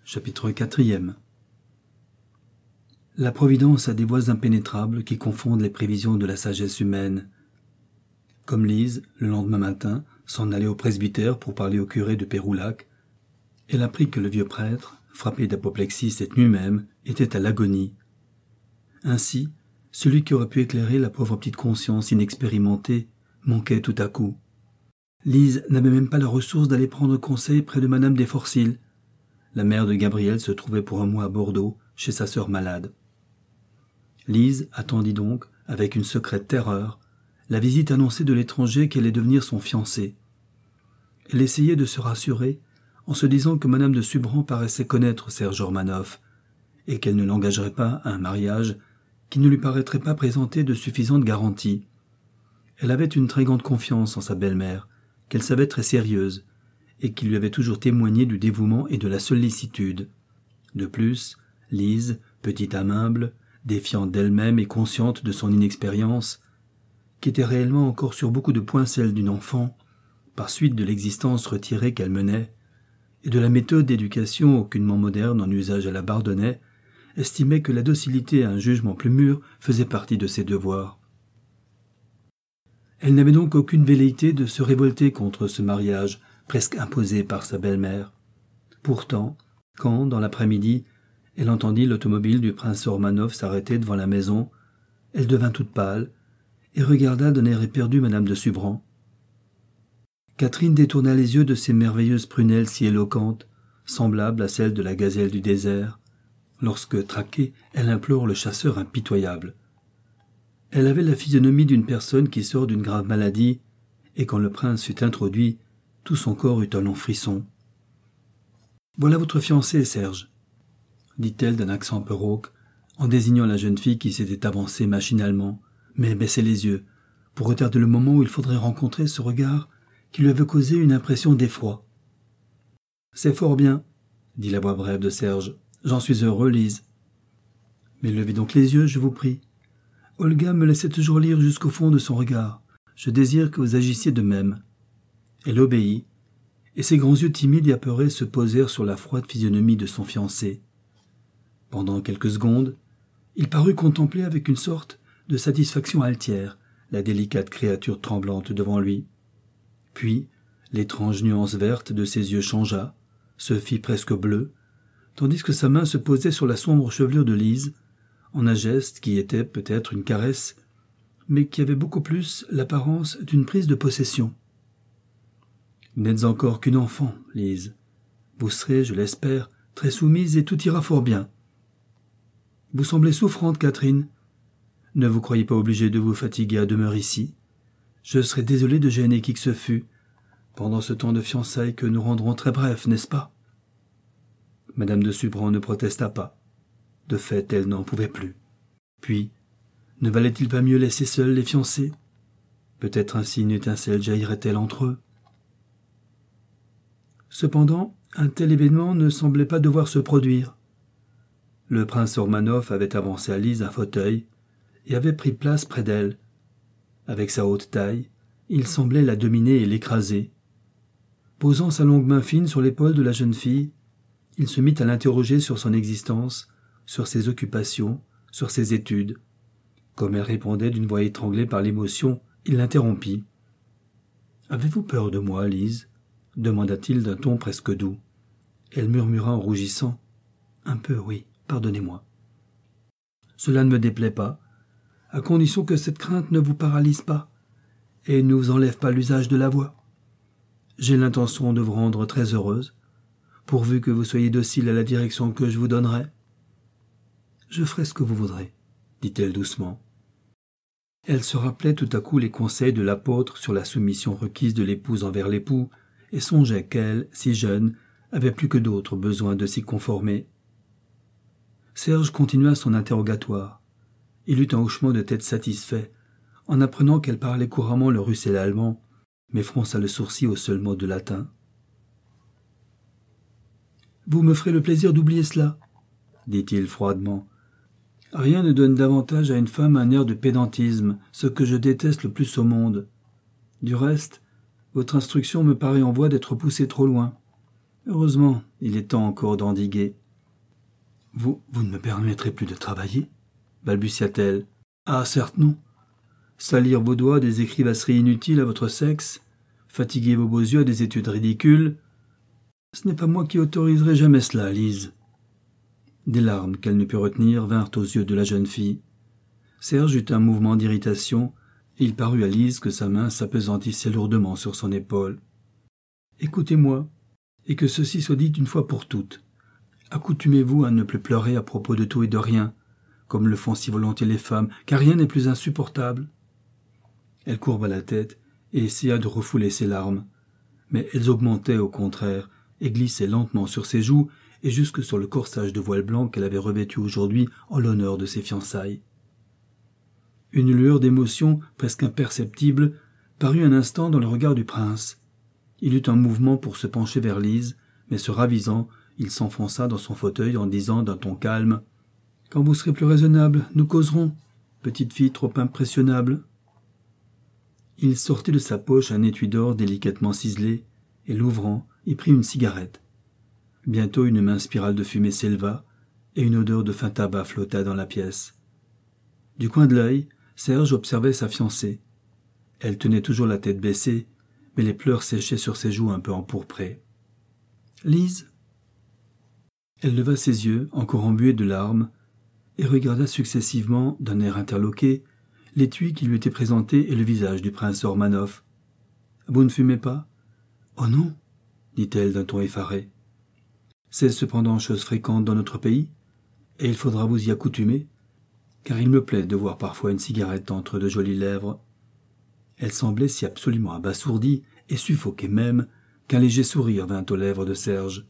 Chapitre 4. La Providence a des voies impénétrables qui confondent les prévisions de la sagesse humaine. Comme Lise, le lendemain matin, s'en allait au presbytère pour parler au curé de Péroulac, elle apprit que le vieux prêtre, frappé d'apoplexie cette nuit même, était à l'agonie. Ainsi, celui qui aurait pu éclairer la pauvre petite conscience inexpérimentée manquait tout à coup. Lise n'avait même pas la ressource d'aller prendre conseil près de Madame Desforcils. La mère de Gabriel se trouvait pour un mois à Bordeaux, chez sa sœur malade. Lise attendit donc, avec une secrète terreur, la visite annoncée de l'étranger qui allait devenir son fiancé. Elle essayait de se rassurer en se disant que Madame de Subran paraissait connaître Serge Ormanoff et qu'elle ne l'engagerait pas à un mariage qui ne lui paraîtrait pas présenter de suffisantes garanties. Elle avait une très grande confiance en sa belle-mère, qu'elle savait très sérieuse, et qui lui avait toujours témoigné du dévouement et de la sollicitude. De plus, Lise, petite âme humble, défiante d'elle-même et consciente de son inexpérience, qui était réellement encore sur beaucoup de points celle d'une enfant, par suite de l'existence retirée qu'elle menait, et de la méthode d'éducation aucunement moderne en usage à la Bardonnais, estimait que la docilité à un jugement plus mûr faisait partie de ses devoirs. Elle n'avait donc aucune velléité de se révolter contre ce mariage, presque imposé par sa belle-mère. Pourtant, quand, dans l'après-midi, elle entendit l'automobile du prince Ormanoff s'arrêter devant la maison, elle devint toute pâle et regarda d'un air éperdu Madame de Subran. Catherine détourna les yeux de ses merveilleuses prunelles si éloquentes, semblables à celles de la gazelle du désert, lorsque, traquée, elle implore le chasseur impitoyable. Elle avait la physionomie d'une personne qui sort d'une grave maladie, et quand le prince fut introduit, tout son corps eut un long frisson. « Voilà votre fiancé, Serge, » dit-elle d'un accent peu rauque, en désignant la jeune fille qui s'était avancée machinalement, mais baissait les yeux, pour retarder le moment où il faudrait rencontrer ce regard qui lui avait causé une impression d'effroi. « C'est fort bien, » dit la voix brève de Serge. « J'en suis heureux, Lise. »« Mais levez donc les yeux, je vous prie. Olga me laissait toujours lire jusqu'au fond de son regard. Je désire que vous agissiez de même. » Elle obéit, et ses grands yeux timides et apeurés se posèrent sur la froide physionomie de son fiancé. Pendant quelques secondes, il parut contempler avec une sorte de satisfaction altière la délicate créature tremblante devant lui. Puis, l'étrange nuance verte de ses yeux changea, se fit presque bleue, tandis que sa main se posait sur la sombre chevelure de Lise, en un geste qui était peut-être une caresse, mais qui avait beaucoup plus l'apparence d'une prise de possession. « Vous n'êtes encore qu'une enfant, Lise. Vous serez, je l'espère, très soumise et tout ira fort bien. Vous semblez souffrante, Catherine. Ne vous croyez pas obligée de vous fatiguer à demeurer ici. Je serais désolé de gêner qui que ce fût, pendant ce temps de fiançailles que nous rendrons très bref, n'est-ce pas ?» Madame de Subran ne protesta pas. De fait, elle n'en pouvait plus. Puis, ne valait-il pas mieux laisser seuls les fiancés? Peut-être ainsi une étincelle jaillirait-elle entre eux. Cependant, un tel événement ne semblait pas devoir se produire. Le prince Ormanoff avait avancé à Lise un fauteuil et avait pris place près d'elle. Avec sa haute taille, il semblait la dominer et l'écraser. Posant sa longue main fine sur l'épaule de la jeune fille, il se mit à l'interroger sur son existence, sur ses occupations, sur ses études. Comme elle répondait d'une voix étranglée par l'émotion, il l'interrompit. « Avez-vous peur de moi, Lise ?» demanda-t-il d'un ton presque doux. Elle murmura en rougissant. « Un peu, oui, pardonnez-moi. »« Cela ne me déplaît pas, à condition que cette crainte ne vous paralyse pas et ne vous enlève pas l'usage de la voix. J'ai l'intention de vous rendre très heureuse, pourvu que vous soyez docile à la direction que je vous donnerai. »« Je ferai ce que vous voudrez, » dit-elle doucement. Elle se rappelait tout à coup les conseils de l'apôtre sur la soumission requise de l'épouse envers l'époux, et songeait qu'elle, si jeune, avait plus que d'autres besoin de s'y conformer. Serge continua son interrogatoire. Il eut un hochement de tête satisfait, en apprenant qu'elle parlait couramment le russe et l'allemand, mais fronça le sourcil au seul mot de latin. « Vous me ferez le plaisir d'oublier cela, » dit-il froidement. « Rien ne donne davantage à une femme un air de pédantisme, ce que je déteste le plus au monde. Du reste, votre instruction me paraît en voie d'être poussée trop loin. Heureusement, il est temps encore d'endiguer. Vous ne me permettrez plus de travailler » balbutia-t-elle. « Ah, certes non. Salir vos doigts des écrivasseries inutiles à votre sexe, fatiguer vos beaux yeux à des études ridicules, ce n'est pas moi qui autoriserai jamais cela, Lise. » Des larmes qu'elle ne put retenir vinrent aux yeux de la jeune fille. Serge eut un mouvement d'irritation, et il parut à Lise que sa main s'appesantissait lourdement sur son épaule. « Écoutez-moi, et que ceci soit dit une fois pour toutes. Accoutumez-vous à ne plus pleurer à propos de tout et de rien, comme le font si volontiers les femmes, car rien n'est plus insupportable. » Elle courba la tête et essaya de refouler ses larmes, mais elles augmentaient au contraire et glissaient lentement sur ses joues et jusque sur le corsage de voile blanc qu'elle avait revêtu aujourd'hui en l'honneur de ses fiançailles. Une lueur d'émotion presque imperceptible parut un instant dans le regard du prince. Il eut un mouvement pour se pencher vers Lise, mais se ravisant, il s'enfonça dans son fauteuil en disant d'un ton calme « Quand vous serez plus raisonnable, nous causerons, petite fille trop impressionnable. » Il sortit de sa poche un étui d'or délicatement ciselé, et l'ouvrant, y prit une cigarette. Bientôt une mince spirale de fumée s'éleva, et une odeur de fin tabac flotta dans la pièce. Du coin de l'œil, Serge observait sa fiancée. Elle tenait toujours la tête baissée, mais les pleurs séchaient sur ses joues un peu empourprées. « Lise ?» Elle leva ses yeux, encore embués de larmes, et regarda successivement, d'un air interloqué, l'étui qui lui était présenté et le visage du prince Ormanov. « Vous ne fumez pas ?»« Oh non !» dit-elle d'un ton effaré. « C'est cependant chose fréquente dans notre pays, et il faudra vous y accoutumer, car il me plaît de voir parfois une cigarette entre de jolies lèvres. » Elle semblait si absolument abasourdie et suffoquée même qu'un léger sourire vint aux lèvres de Serge.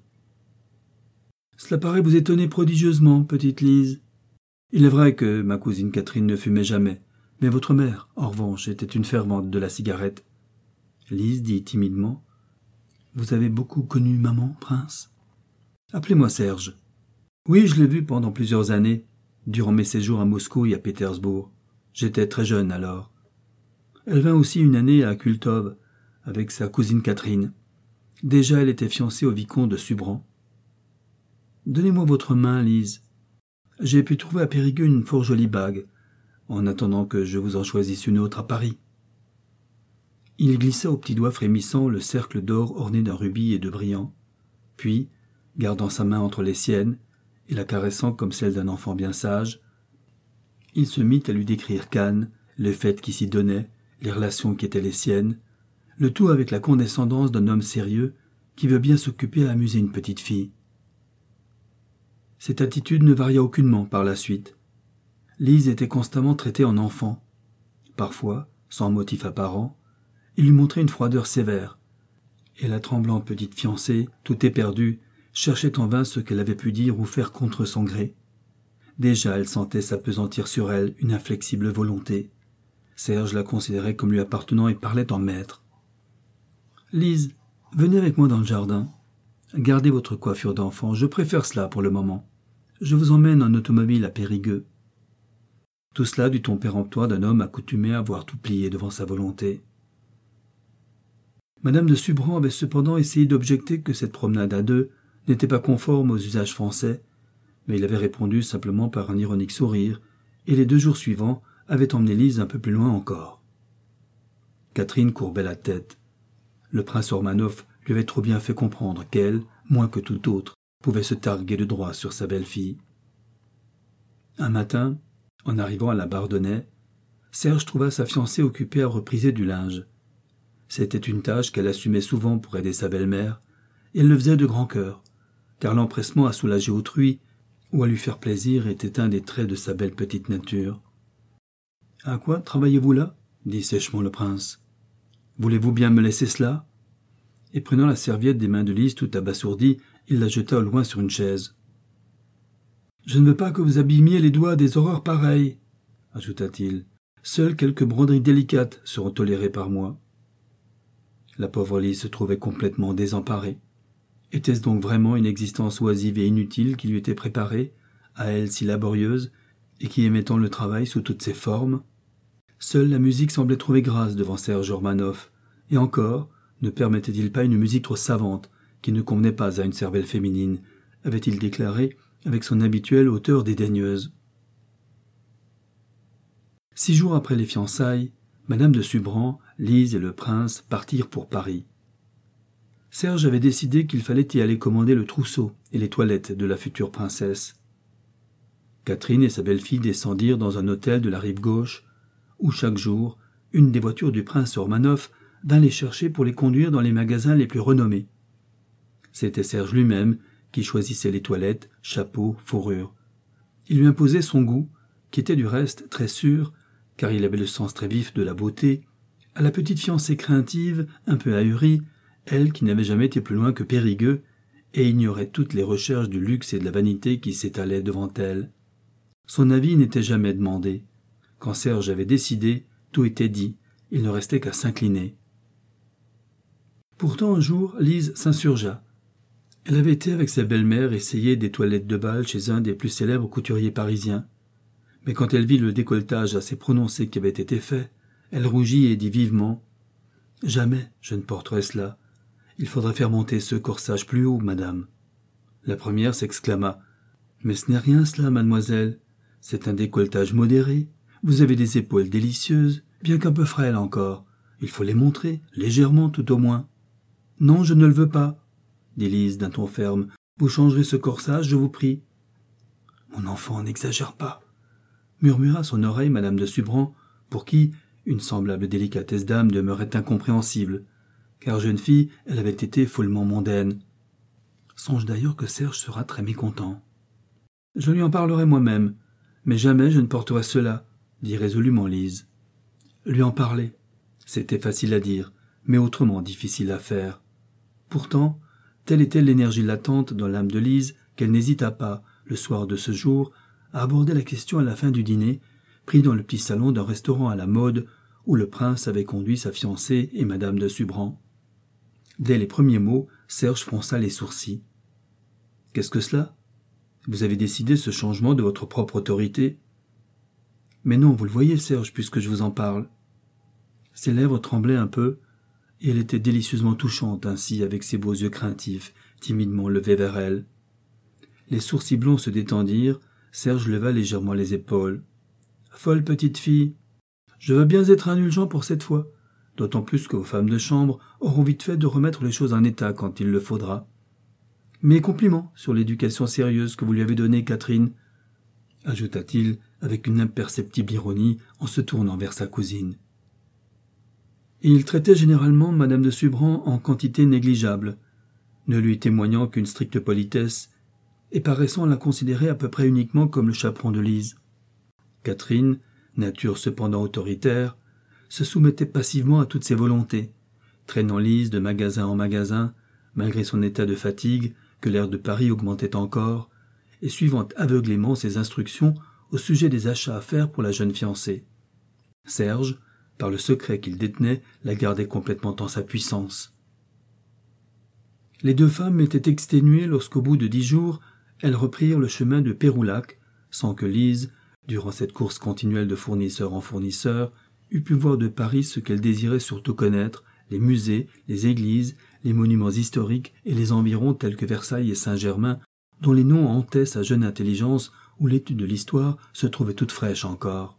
« Cela paraît vous étonner prodigieusement, petite Lise. Il est vrai que ma cousine Catherine ne fumait jamais, mais votre mère, en revanche, était une fervente de la cigarette. » Lise dit timidement « Vous avez beaucoup connu maman, prince ?»« Appelez-moi Serge. »« Oui, je l'ai vue pendant plusieurs années, durant mes séjours à Moscou et à Pétersbourg. J'étais très jeune alors. Elle vint aussi une année à Kultov, avec sa cousine Catherine. Déjà, elle était fiancée au vicomte de Subran. Donnez-moi votre main, Lise. J'ai pu trouver à Périgueux une fort jolie bague, en attendant que je vous en choisisse une autre à Paris. » Il glissa au petit doigt frémissant le cercle d'or orné d'un rubis et de brillants, puis, gardant sa main entre les siennes et la caressant comme celle d'un enfant bien sage, il se mit à lui décrire Cannes, les fêtes qui s'y donnaient, les relations qui étaient les siennes, le tout avec la condescendance d'un homme sérieux qui veut bien s'occuper à amuser une petite fille. Cette attitude ne varia aucunement par la suite. Lise était constamment traitée en enfant. Parfois, sans motif apparent, il lui montrait une froideur sévère, et la tremblante petite fiancée, tout éperdue, cherchait en vain ce qu'elle avait pu dire ou faire contre son gré. Déjà elle sentait s'appesantir sur elle une inflexible volonté. Serge la considérait comme lui appartenant et parlait en maître. « Lise, venez avec moi dans le jardin. Gardez votre coiffure d'enfant, je préfère cela pour le moment. Je vous emmène en automobile à Périgueux. » Tout cela du ton péremptoire d'un homme accoutumé à voir tout plier devant sa volonté. Madame de Subran avait cependant essayé d'objecter que cette promenade à deux n'était pas conforme aux usages français, mais il avait répondu simplement par un ironique sourire, et les 2 jours suivants avaient emmené Lise un peu plus loin encore. Catherine courbait la tête. Le prince Ormanov lui avait trop bien fait comprendre qu'elle, moins que tout autre, pouvait se targuer de droit sur sa belle-fille. Un matin, en arrivant à la Bardonnais, Serge trouva sa fiancée occupée à repriser du linge. C'était une tâche qu'elle assumait souvent pour aider sa belle-mère, et elle le faisait de grand cœur, car l'empressement à soulager autrui ou à lui faire plaisir était un des traits de sa belle petite nature. « À quoi travaillez-vous là ?» dit sèchement le prince. « Voulez-vous bien me laisser cela ?» Et prenant la serviette des mains de Lise tout abasourdie, il la jeta au loin sur une chaise. « Je ne veux pas que vous abîmiez les doigts des horreurs pareilles, » ajouta-t-il. « Seules quelques broderies délicates seront tolérées par moi. » La pauvre Lise se trouvait complètement désemparée. Était-ce donc vraiment une existence oisive et inutile qui lui était préparée, à elle si laborieuse, et qui aimait tant le travail sous toutes ses formes? Seule la musique semblait trouver grâce devant Serge Ormanov, et encore, ne permettait-il pas une musique trop savante, qui ne convenait pas à une cervelle féminine, avait-il déclaré avec son habituelle hauteur dédaigneuse. 6 jours après les fiançailles, Madame de Subran, Lise et le prince partirent pour Paris. Serge avait décidé qu'il fallait y aller commander le trousseau et les toilettes de la future princesse. Catherine et sa belle-fille descendirent dans un hôtel de la rive gauche, où chaque jour, une des voitures du prince Ormanov vint les chercher pour les conduire dans les magasins les plus renommés. C'était Serge lui-même qui choisissait les toilettes, chapeaux, fourrures. Il lui imposait son goût, qui était du reste très sûr, car il avait le sens très vif de la beauté, à la petite fiancée craintive, un peu ahurie, elle qui n'avait jamais été plus loin que Périgueux, et ignorait toutes les recherches du luxe et de la vanité qui s'étalaient devant elle. Son avis n'était jamais demandé. Quand Serge avait décidé, tout était dit, il ne restait qu'à s'incliner. Pourtant un jour, Lise s'insurgea. Elle avait été avec sa belle-mère essayer des toilettes de bal chez un des plus célèbres couturiers parisiens. Mais quand elle vit le décolletage assez prononcé qui avait été fait, elle rougit et dit vivement « Jamais je ne porterai cela. Il faudrait faire monter ce corsage plus haut, madame. » La première s'exclama « Mais ce n'est rien cela, mademoiselle. C'est un décolletage modéré. Vous avez des épaules délicieuses, bien qu'un peu frêles encore. Il faut les montrer, légèrement tout au moins. »« Non, je ne le veux pas, » dit Lise d'un ton ferme. « Vous changerez ce corsage, je vous prie. »« Mon enfant, n'exagère pas, » murmura à son oreille madame de Subran, pour qui une semblable délicatesse d'âme demeurait incompréhensible, car jeune fille, elle avait été follement mondaine. Songe d'ailleurs que Serge sera très mécontent. « Je lui en parlerai moi-même, mais jamais je ne porterai cela, » dit résolument Lise. Lui en parler, c'était facile à dire, mais autrement difficile à faire. Pourtant, telle était l'énergie latente dans l'âme de Lise qu'elle n'hésita pas, le soir de ce jour, à aborder la question à la fin du dîner, pris dans le petit salon d'un restaurant à la mode où le prince avait conduit sa fiancée et madame de Subran. Dès les premiers mots, Serge fronça les sourcils. « Qu'est-ce que cela ? Vous avez décidé ce changement de votre propre autorité ? » ?»« Mais non, vous le voyez, Serge, puisque je vous en parle. » Ses lèvres tremblaient un peu, et elle était délicieusement touchante ainsi, avec ses beaux yeux craintifs, timidement levés vers elle. Les sourcils blonds se détendirent, Serge leva légèrement les épaules. « Folle petite fille, je veux bien être indulgent pour cette fois, d'autant plus que vos femmes de chambre auront vite fait de remettre les choses en état quand il le faudra. Mes compliments sur l'éducation sérieuse que vous lui avez donnée, Catherine, » ajouta-t-il avec une imperceptible ironie en se tournant vers sa cousine. Il traitait généralement madame de Subran en quantité négligeable, ne lui témoignant qu'une stricte politesse, et paraissant la considérer à peu près uniquement comme le chaperon de Lise. Catherine, nature cependant autoritaire, se soumettait passivement à toutes ses volontés, traînant Lise de magasin en magasin, malgré son état de fatigue, que l'air de Paris augmentait encore, et suivant aveuglément ses instructions au sujet des achats à faire pour la jeune fiancée. Serge, par le secret qu'il détenait, la gardait complètement en sa puissance. Les deux femmes étaient exténuées lorsqu'au bout de 10 jours, elles reprirent le chemin de Péroulac, sans que Lise, durant cette course continuelle de fournisseur en fournisseur, eût pu voir de Paris ce qu'elle désirait surtout connaître, les musées, les églises, les monuments historiques et les environs tels que Versailles et Saint-Germain, dont les noms hantaient sa jeune intelligence, où l'étude de l'histoire se trouvait toute fraîche encore.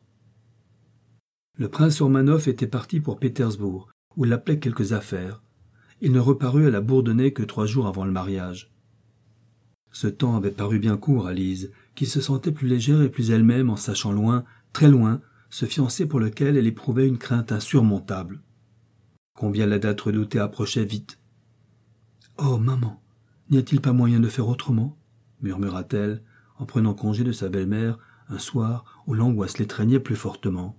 Le prince Ormanov était parti pour Pétersbourg, où l'appelaient quelques affaires. Il ne reparut à la Bourdonnais que 3 jours avant le mariage. Ce temps avait paru bien court à Lise, qui se sentait plus légère et plus elle-même en sachant loin, très loin, ce fiancé pour lequel elle éprouvait une crainte insurmontable. Combien la date redoutée approchait vite. « Oh, maman, n'y a-t-il pas moyen de faire autrement ?» murmura-t-elle, en prenant congé de sa belle-mère un soir où l'angoisse l'étreignait plus fortement.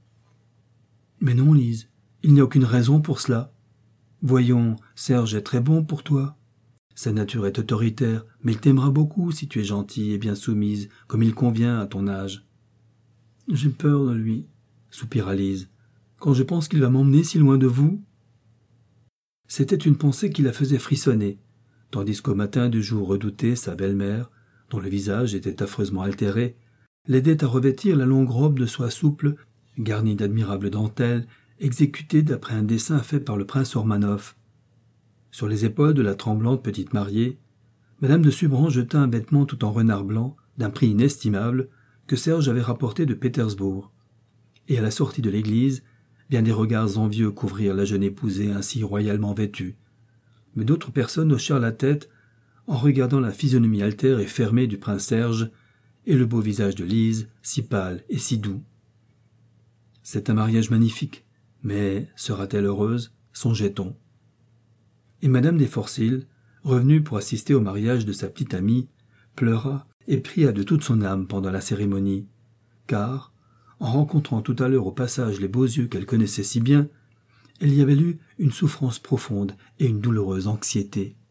« Mais non, Lise, il n'y a aucune raison pour cela. Voyons, Serge est très bon pour toi. Sa nature est autoritaire, mais il t'aimera beaucoup si tu es gentille et bien soumise, comme il convient à ton âge. »« J'ai peur de lui, » soupira Lise, « quand je pense qu'il va m'emmener si loin de vous. » C'était une pensée qui la faisait frissonner, tandis qu'au matin du jour redouté, sa belle-mère, dont le visage était affreusement altéré, l'aidait à revêtir la longue robe de soie souple, garnie d'admirables dentelles, exécutée d'après un dessin fait par le prince Ormanov. Sur les épaules de la tremblante petite mariée, Madame de Subran jeta un vêtement tout en renard blanc, d'un prix inestimable, que Serge avait rapporté de Pétersbourg. Et à la sortie de l'église, bien des regards envieux couvrirent la jeune épousée ainsi royalement vêtue. Mais d'autres personnes hochèrent la tête en regardant la physionomie altère et fermée du prince Serge et le beau visage de Lise, si pâle et si doux. « C'est un mariage magnifique, mais sera-t-elle heureuse ?» songeait-on. Et Madame des Forcils, revenue pour assister au mariage de sa petite amie, pleura et pria de toute son âme pendant la cérémonie, car, en rencontrant tout à l'heure au passage les beaux yeux qu'elle connaissait si bien, elle y avait lu une souffrance profonde et une douloureuse anxiété.